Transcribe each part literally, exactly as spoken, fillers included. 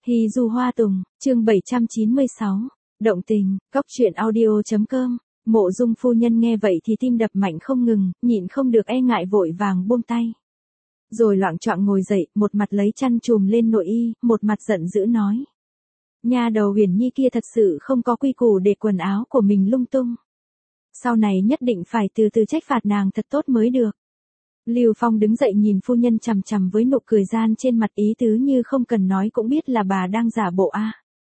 Hy Du Hoa Tùng, chương bảy trăm chín mươi sáu, động tình, góc truyện audio.com, Mộ Dung phu nhân nghe vậy thì tim đập mạnh không ngừng, nhịn không được e ngại vội vàng buông tay. Rồi loạng choạng ngồi dậy, một mặt lấy chăn trùm lên nội y, một mặt giận dữ nói. Nha đầu Huyền Nhi kia thật sự không có quy củ để quần áo của mình lung tung. Sau này nhất định phải từ từ trách phạt nàng thật tốt mới được. Lưu Phong đứng dậy nhìn phu nhân chằm chằm với nụ cười gian trên mặt, ý tứ như không cần nói cũng biết là bà đang giả bộ a. À.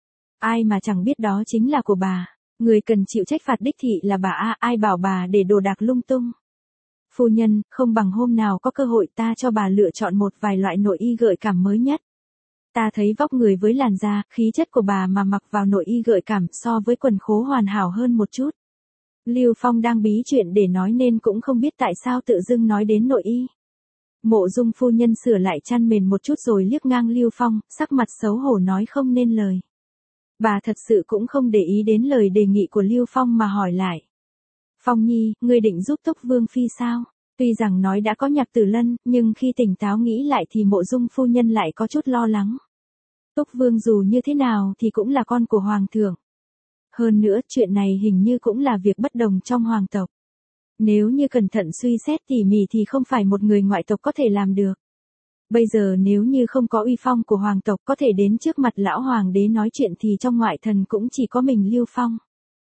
Ai mà chẳng biết đó chính là của bà, người cần chịu trách phạt đích thị là bà a, à, ai bảo bà để đồ đạc lung tung. Phu nhân, không bằng hôm nào có cơ hội ta cho bà lựa chọn một vài loại nội y gợi cảm mới nhất. Ta thấy vóc người với làn da, khí chất của bà mà mặc vào nội y gợi cảm so với quần khố hoàn hảo hơn một chút. Lưu Phong đang bí chuyện để nói nên cũng không biết tại sao tự dưng nói đến nội y. Mộ Dung phu nhân sửa lại chăn mền một chút rồi liếc ngang Lưu Phong, sắc mặt xấu hổ nói không nên lời. Bà thật sự cũng không để ý đến lời đề nghị của Lưu Phong mà hỏi lại. Phong Nhi, ngươi định giúp Túc Vương Phi sao? Tuy rằng nói đã có Nhạc Tử Lân, nhưng khi tỉnh táo nghĩ lại thì Mộ Dung phu nhân lại có chút lo lắng. Túc Vương dù như thế nào thì cũng là con của Hoàng thượng. Hơn nữa, chuyện này hình như cũng là việc bất đồng trong hoàng tộc. Nếu như cẩn thận suy xét tỉ mỉ thì không phải một người ngoại tộc có thể làm được. Bây giờ nếu như không có uy phong của hoàng tộc có thể đến trước mặt lão hoàng đế nói chuyện thì trong ngoại thần cũng chỉ có mình Lưu Phong.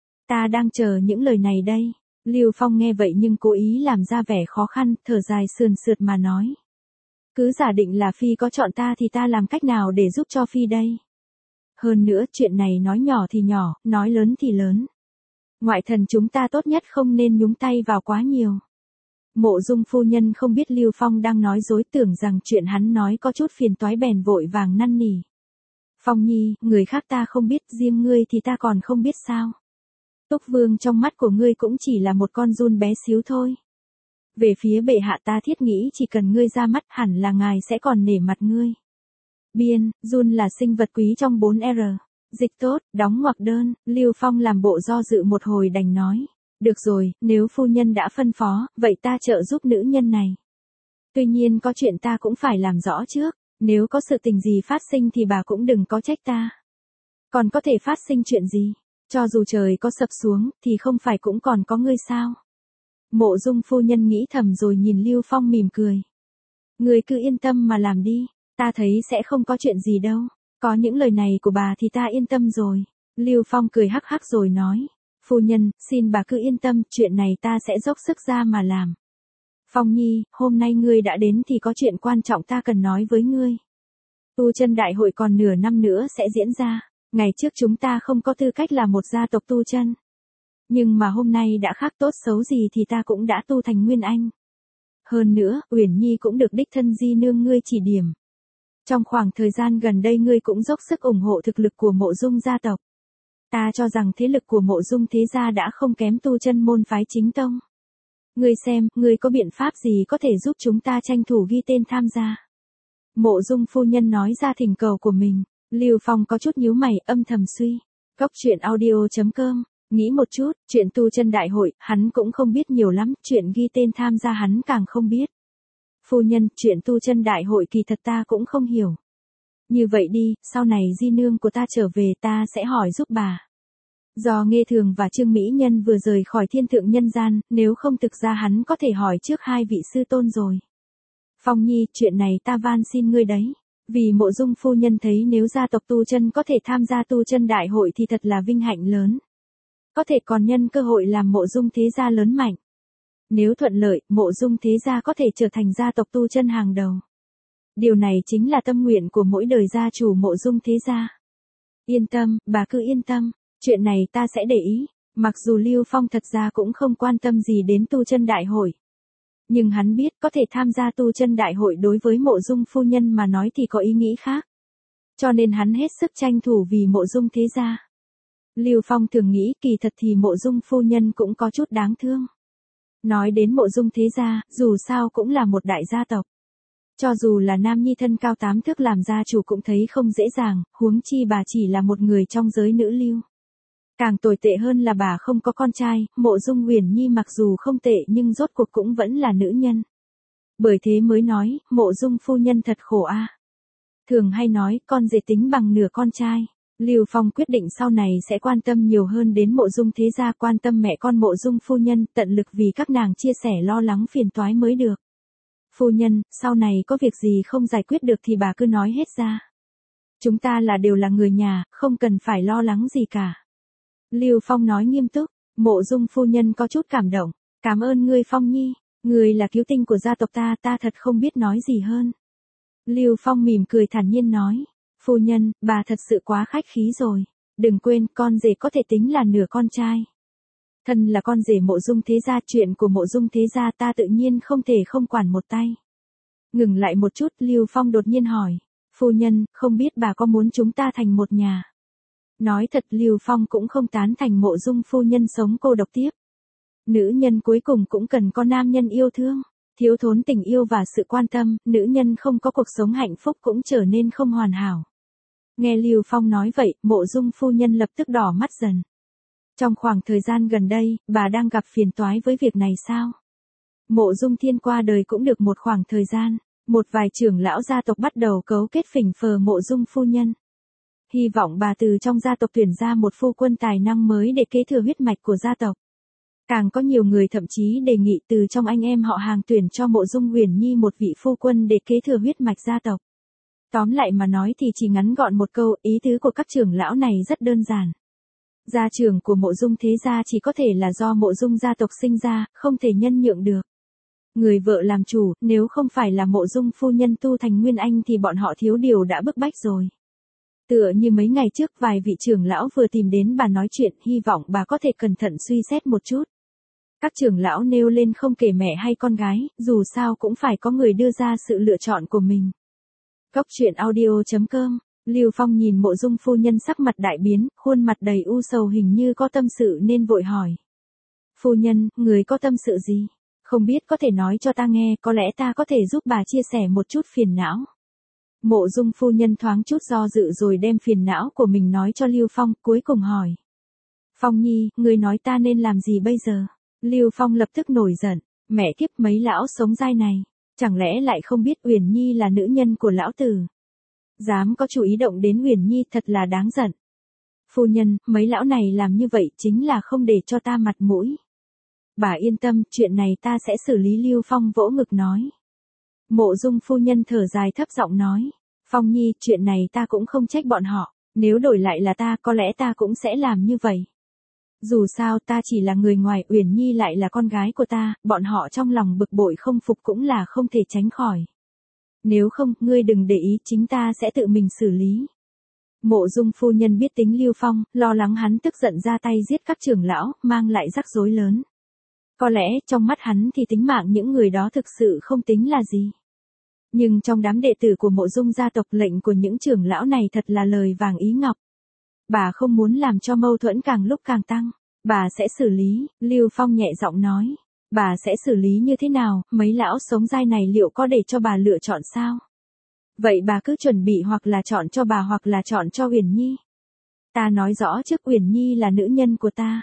Ta đang chờ những lời này đây. Lưu Phong nghe vậy nhưng cố ý làm ra vẻ khó khăn, thở dài sườn sượt mà nói. Cứ giả định là Phi có chọn ta thì ta làm cách nào để giúp cho Phi đây? Hơn nữa chuyện này nói nhỏ thì nhỏ, nói lớn thì lớn. Ngoại thần chúng ta tốt nhất không nên nhúng tay vào quá nhiều. Mộ Dung phu nhân không biết Lưu Phong đang nói dối, tưởng rằng chuyện hắn nói có chút phiền toái bèn vội vàng năn nỉ. Phong Nhi, người khác ta không biết, riêng ngươi thì ta còn không biết sao. Túc Vương trong mắt của ngươi cũng chỉ là một con giun bé xíu thôi. Về phía bệ hạ ta thiết nghĩ chỉ cần ngươi ra mắt hẳn là ngài sẽ còn nể mặt ngươi. Biên, giun là sinh vật quý trong bốn R. Dịch tốt, đóng ngoặc đơn, Lưu Phong làm bộ do dự một hồi đành nói. Được rồi, nếu phu nhân đã phân phó, vậy ta trợ giúp nữ nhân này. Tuy nhiên có chuyện ta cũng phải làm rõ trước, nếu có sự tình gì phát sinh thì bà cũng đừng có trách ta. Còn có thể phát sinh chuyện gì? Cho dù trời có sập xuống, thì không phải cũng còn có ngươi sao? Mộ Dung phu nhân nghĩ thầm rồi nhìn Lưu Phong mỉm cười. Ngươi cứ yên tâm mà làm đi, ta thấy sẽ không có chuyện gì đâu. Có những lời này của bà thì ta yên tâm rồi. Lưu Phong cười hắc hắc rồi nói. Phu nhân, xin bà cứ yên tâm, chuyện này ta sẽ dốc sức ra mà làm. Phong Nhi, hôm nay ngươi đã đến thì có chuyện quan trọng ta cần nói với ngươi. Tu chân đại hội còn nửa năm nữa sẽ diễn ra. Ngày trước chúng ta không có tư cách là một gia tộc tu chân. Nhưng mà hôm nay đã khác tốt xấu gì thì ta cũng đã tu thành Nguyên Anh. Hơn nữa, Uyển Nhi cũng được đích thân di nương ngươi chỉ điểm. Trong khoảng thời gian gần đây ngươi cũng dốc sức ủng hộ thực lực của Mộ Dung gia tộc. Ta cho rằng thế lực của Mộ Dung thế gia đã không kém tu chân môn phái chính tông. Ngươi xem, ngươi có biện pháp gì có thể giúp chúng ta tranh thủ ghi tên tham gia? Mộ Dung phu nhân nói ra thỉnh cầu của mình. Lưu Phong có chút nhíu mày, âm thầm suy. Góc truyện audio.com, nghĩ một chút, chuyện tu chân đại hội, hắn cũng không biết nhiều lắm, chuyện ghi tên tham gia hắn càng không biết. Phu nhân, chuyện tu chân đại hội kỳ thật ta cũng không hiểu. Như vậy đi, sau này di nương của ta trở về ta sẽ hỏi giúp bà. Do Nghê Thường và Trương Mỹ Nhân vừa rời khỏi thiên thượng nhân gian, nếu không thực ra hắn có thể hỏi trước hai vị sư tôn rồi. Phong Nhi, chuyện này ta van xin ngươi đấy. Vì Mộ Dung phu nhân thấy nếu gia tộc tu chân có thể tham gia tu chân đại hội thì thật là vinh hạnh lớn. Có thể còn nhân cơ hội làm Mộ Dung thế gia lớn mạnh. Nếu thuận lợi, Mộ Dung thế gia có thể trở thành gia tộc tu chân hàng đầu. Điều này chính là tâm nguyện của mỗi đời gia chủ Mộ Dung thế gia. Yên tâm, bà cứ yên tâm, chuyện này ta sẽ để ý. Mặc dù Lưu Phong thật ra cũng không quan tâm gì đến tu chân đại hội. Nhưng hắn biết có thể tham gia tu chân đại hội đối với Mộ Dung phu nhân mà nói thì có ý nghĩ khác. Cho nên hắn hết sức tranh thủ vì Mộ Dung thế gia. Lưu Phong thường nghĩ kỳ thật thì Mộ Dung phu nhân cũng có chút đáng thương. Nói đến Mộ Dung thế gia, dù sao cũng là một đại gia tộc. Cho dù là nam nhi thân cao tám thước làm gia chủ cũng thấy không dễ dàng, huống chi bà chỉ là một người trong giới nữ lưu. Càng tồi tệ hơn là bà không có con trai, Mộ Dung Uyển Nhi mặc dù không tệ nhưng rốt cuộc cũng vẫn là nữ nhân. Bởi thế mới nói, Mộ Dung phu nhân thật khổ a. Thường hay nói, con rể tính bằng nửa con trai. Lưu Phong quyết định sau này sẽ quan tâm nhiều hơn đến Mộ Dung thế gia, quan tâm mẹ con Mộ Dung phu nhân, tận lực vì các nàng chia sẻ lo lắng phiền toái mới được. Phu nhân, sau này có việc gì không giải quyết được thì bà cứ nói hết ra. Chúng ta là đều là người nhà, không cần phải lo lắng gì cả. Lưu Phong nói nghiêm túc. Mộ Dung phu nhân có chút cảm động. Cảm ơn ngươi Phong Nhi, ngươi là cứu tinh của gia tộc ta, ta thật không biết nói gì hơn. Lưu Phong mỉm cười thản nhiên nói. Phu nhân, bà thật sự quá khách khí rồi. Đừng quên, con rể có thể tính là nửa con trai. Thân là con rể Mộ Dung thế gia, chuyện của Mộ Dung thế gia ta tự nhiên không thể không quản một tay. Ngừng lại một chút, Lưu Phong đột nhiên hỏi. Phu nhân, không biết bà có muốn chúng ta thành một nhà? Nói thật, Lưu Phong cũng không tán thành Mộ Dung phu nhân sống cô độc tiếp. Nữ nhân cuối cùng cũng cần có nam nhân yêu thương. Thiếu thốn tình yêu và sự quan tâm, nữ nhân không có cuộc sống hạnh phúc cũng trở nên không hoàn hảo. Nghe Lưu Phong nói vậy, Mộ Dung phu nhân lập tức đỏ mắt dần. Trong khoảng thời gian gần đây, bà đang gặp phiền toái với việc này sao? Mộ Dung Thiên qua đời cũng được một khoảng thời gian, một vài trưởng lão gia tộc bắt đầu cấu kết phỉnh phờ Mộ Dung phu nhân. Hy vọng bà từ trong gia tộc tuyển ra một phu quân tài năng mới để kế thừa huyết mạch của gia tộc. Càng có nhiều người thậm chí đề nghị từ trong anh em họ hàng tuyển cho Mộ Dung Huyền Nhi một vị phu quân để kế thừa huyết mạch gia tộc. Tóm lại mà nói thì chỉ ngắn gọn một câu, ý tứ của các trưởng lão này rất đơn giản. Gia trưởng của Mộ Dung thế gia chỉ có thể là do Mộ Dung gia tộc sinh ra, không thể nhân nhượng được. Người vợ làm chủ, nếu không phải là Mộ Dung phu nhân tu thành nguyên anh thì bọn họ thiếu điều đã bức bách rồi. Tựa như mấy ngày trước vài vị trưởng lão vừa tìm đến bà nói chuyện, hy vọng bà có thể cẩn thận suy xét một chút. Các trưởng lão nêu lên không kể mẹ hay con gái, dù sao cũng phải có người đưa ra sự lựa chọn của mình. Cốc truyện audio chấm com, Lưu Phong nhìn Mộ Dung phu nhân sắc mặt đại biến, khuôn mặt đầy u sầu hình như có tâm sự nên vội hỏi. Phu nhân, người có tâm sự gì? Không biết có thể nói cho ta nghe, có lẽ ta có thể giúp bà chia sẻ một chút phiền não. Mộ Dung phu nhân thoáng chút do dự rồi đem phiền não của mình nói cho Lưu Phong, cuối cùng hỏi. Phong Nhi, người nói ta nên làm gì bây giờ? Lưu Phong lập tức nổi giận, mẹ kiếp mấy lão sống dai này, chẳng lẽ lại không biết Uyển Nhi là nữ nhân của lão tử? Dám có chủ ý động đến Uyển Nhi thật là đáng giận. Phu nhân, mấy lão này làm như vậy chính là không để cho ta mặt mũi. Bà yên tâm, chuyện này ta sẽ xử lý. Lưu Phong vỗ ngực nói. Mộ Dung phu nhân thở dài thấp giọng nói. Phong Nhi, chuyện này ta cũng không trách bọn họ, nếu đổi lại là ta có lẽ ta cũng sẽ làm như vậy. Dù sao ta chỉ là người ngoài, Uyển Nhi lại là con gái của ta, bọn họ trong lòng bực bội không phục cũng là không thể tránh khỏi. Nếu không, ngươi đừng để ý, chính ta sẽ tự mình xử lý. Mộ Dung phu nhân biết tính Lưu Phong, lo lắng hắn tức giận ra tay giết các trưởng lão, mang lại rắc rối lớn. Có lẽ, trong mắt hắn thì tính mạng những người đó thực sự không tính là gì. Nhưng trong đám đệ tử của Mộ Dung gia tộc, lệnh của những trưởng lão này thật là lời vàng ý ngọc. Bà không muốn làm cho mâu thuẫn càng lúc càng tăng. Bà sẽ xử lý, Lưu Phong nhẹ giọng nói. Bà sẽ xử lý như thế nào, mấy lão sống dai này liệu có để cho bà lựa chọn sao? Vậy bà cứ chuẩn bị hoặc là chọn cho bà hoặc là chọn cho Uyển Nhi. Ta nói rõ trước, Uyển Nhi là nữ nhân của ta.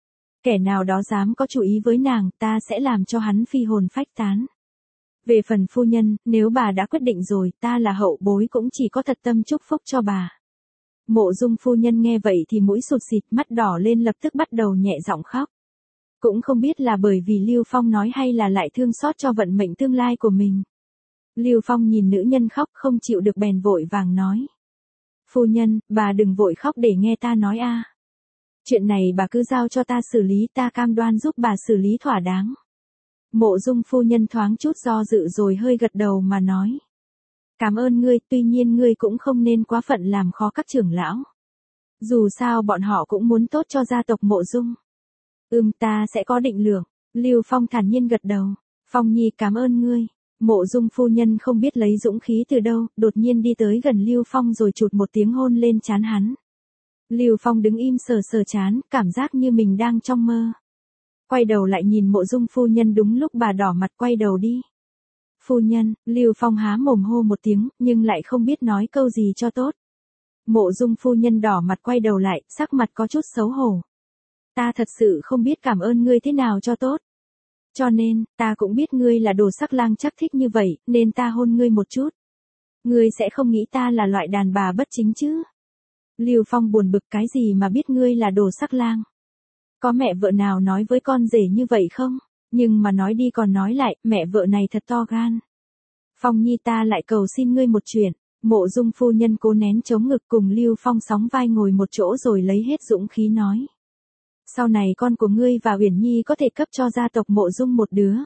Kẻ nào đó dám có chủ ý với nàng, ta sẽ làm cho hắn phi hồn phách tán. Về phần phu nhân, nếu bà đã quyết định rồi, ta là hậu bối cũng chỉ có thật tâm chúc phúc cho bà. Mộ Dung phu nhân nghe vậy thì mũi sụt xịt, mắt đỏ lên, lập tức bắt đầu nhẹ giọng khóc. Cũng không biết là bởi vì Lưu Phong nói hay là lại thương xót cho vận mệnh tương lai của mình. Lưu Phong nhìn nữ nhân khóc không chịu được bèn vội vàng nói. Phu nhân, bà đừng vội khóc để nghe ta nói a. Chuyện này bà cứ giao cho ta xử lý, ta cam đoan giúp bà xử lý thỏa đáng. Mộ Dung phu nhân thoáng chút do dự rồi hơi gật đầu mà nói. Cảm ơn ngươi, tuy nhiên ngươi cũng không nên quá phận làm khó các trưởng lão. Dù sao bọn họ cũng muốn tốt cho gia tộc Mộ Dung. Ừm, ta sẽ có định lượng. Lưu Phong thản nhiên gật đầu. Phong Nhi, cảm ơn ngươi. Mộ Dung phu nhân không biết lấy dũng khí từ đâu, đột nhiên đi tới gần Lưu Phong rồi chụt một tiếng hôn lên trán hắn. Lưu Phong đứng im sờ sờ trán, cảm giác như mình đang trong mơ. Quay đầu lại nhìn Mộ Dung phu nhân, đúng lúc bà đỏ mặt quay đầu đi. Phu nhân, Lưu Phong há mồm hô một tiếng, nhưng lại không biết nói câu gì cho tốt. Mộ Dung phu nhân đỏ mặt quay đầu lại, sắc mặt có chút xấu hổ. Ta thật sự không biết cảm ơn ngươi thế nào cho tốt. Cho nên, ta cũng biết ngươi là đồ sắc lang chắc thích như vậy, nên ta hôn ngươi một chút. Ngươi sẽ không nghĩ ta là loại đàn bà bất chính chứ? Lưu Phong buồn bực, cái gì mà biết ngươi là đồ sắc lang. Có mẹ vợ nào nói với con rể như vậy không? Nhưng mà nói đi còn nói lại, mẹ vợ này thật to gan. Phong Nhi, ta lại cầu xin ngươi một chuyện. Mộ Dung phu nhân cố nén chống ngực cùng Lưu Phong sóng vai ngồi một chỗ rồi lấy hết dũng khí nói. Sau này con của ngươi và Uyển Nhi có thể cấp cho gia tộc Mộ Dung một đứa.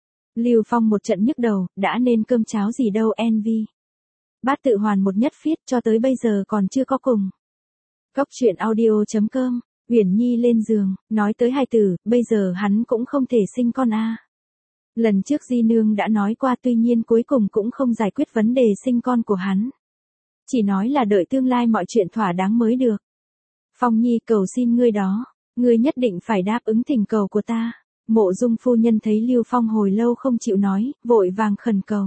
Lưu Phong một trận nhức đầu, đã nên cơm cháo gì đâu envy. Bát tự hoàn một nhất phiết cho tới bây giờ còn chưa có cùng. Cốc truyện audio chấm com, Uyển Nhi lên giường, nói tới hài tử, bây giờ hắn cũng không thể sinh con a. À. Lần trước Di Nương đã nói qua, tuy nhiên cuối cùng cũng không giải quyết vấn đề sinh con của hắn. Chỉ nói là đợi tương lai mọi chuyện thỏa đáng mới được. Phong Nhi, cầu xin ngươi đó, ngươi nhất định phải đáp ứng thỉnh cầu của ta. Mộ Dung phu nhân thấy Lưu Phong hồi lâu không chịu nói, vội vàng khẩn cầu.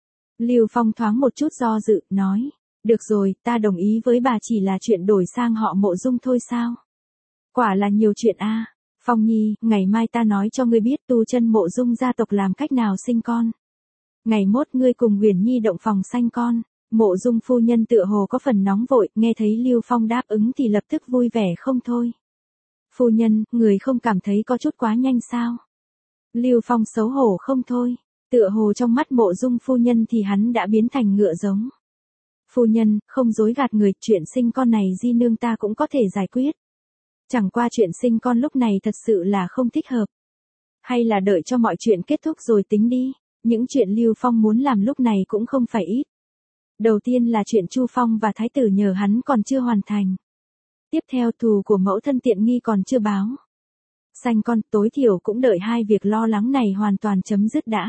Lưu Phong thoáng một chút do dự, nói, được rồi, ta đồng ý với bà, chỉ là chuyện đổi sang họ Mộ Dung thôi sao? Quả là nhiều chuyện a. À. Phong Nhi, ngày mai ta nói cho ngươi biết tu chân Mộ Dung gia tộc làm cách nào sinh con. Ngày mốt ngươi cùng Uyển Nhi động phòng sanh con. Mộ Dung phu nhân tựa hồ có phần nóng vội, nghe thấy Lưu Phong đáp ứng thì lập tức vui vẻ không thôi. Phu nhân, người không cảm thấy có chút quá nhanh sao? Lưu Phong xấu hổ không thôi. Tựa hồ trong mắt Mộ Dung phu nhân thì hắn đã biến thành ngựa giống. Phu nhân, không dối gạt người, chuyện sinh con này Di Nương ta cũng có thể giải quyết. Chẳng qua chuyện sinh con lúc này thật sự là không thích hợp. Hay là đợi cho mọi chuyện kết thúc rồi tính đi, những chuyện Lưu Phong muốn làm lúc này cũng không phải ít. Đầu tiên là chuyện Chu Phong và Thái tử nhờ hắn còn chưa hoàn thành. Tiếp theo thù của mẫu thân tiện nghi còn chưa báo. Sanh con tối thiểu cũng đợi hai việc lo lắng này hoàn toàn chấm dứt đã.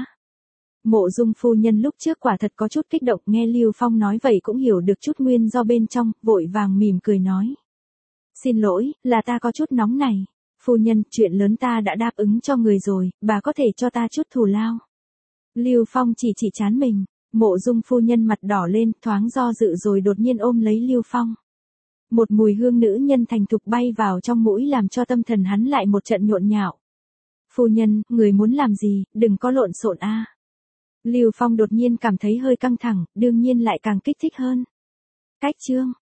Mộ Dung phu nhân lúc trước quả thật có chút kích động, nghe Lưu Phong nói vậy cũng hiểu được chút nguyên do bên trong, vội vàng mỉm cười nói. Xin lỗi, là ta có chút nóng này. Phu nhân, chuyện lớn ta đã đáp ứng cho người rồi, bà có thể cho ta chút thù lao. Lưu Phong chỉ chỉ trán mình, Mộ Dung phu nhân mặt đỏ lên, thoáng do dự rồi đột nhiên ôm lấy Lưu Phong. Một mùi hương nữ nhân thành thục bay vào trong mũi làm cho tâm thần hắn lại một trận nhộn nhạo. Phu nhân, người muốn làm gì, đừng có lộn xộn a. À. Lưu Phong đột nhiên cảm thấy hơi căng thẳng, đương nhiên lại càng kích thích hơn. Cách chương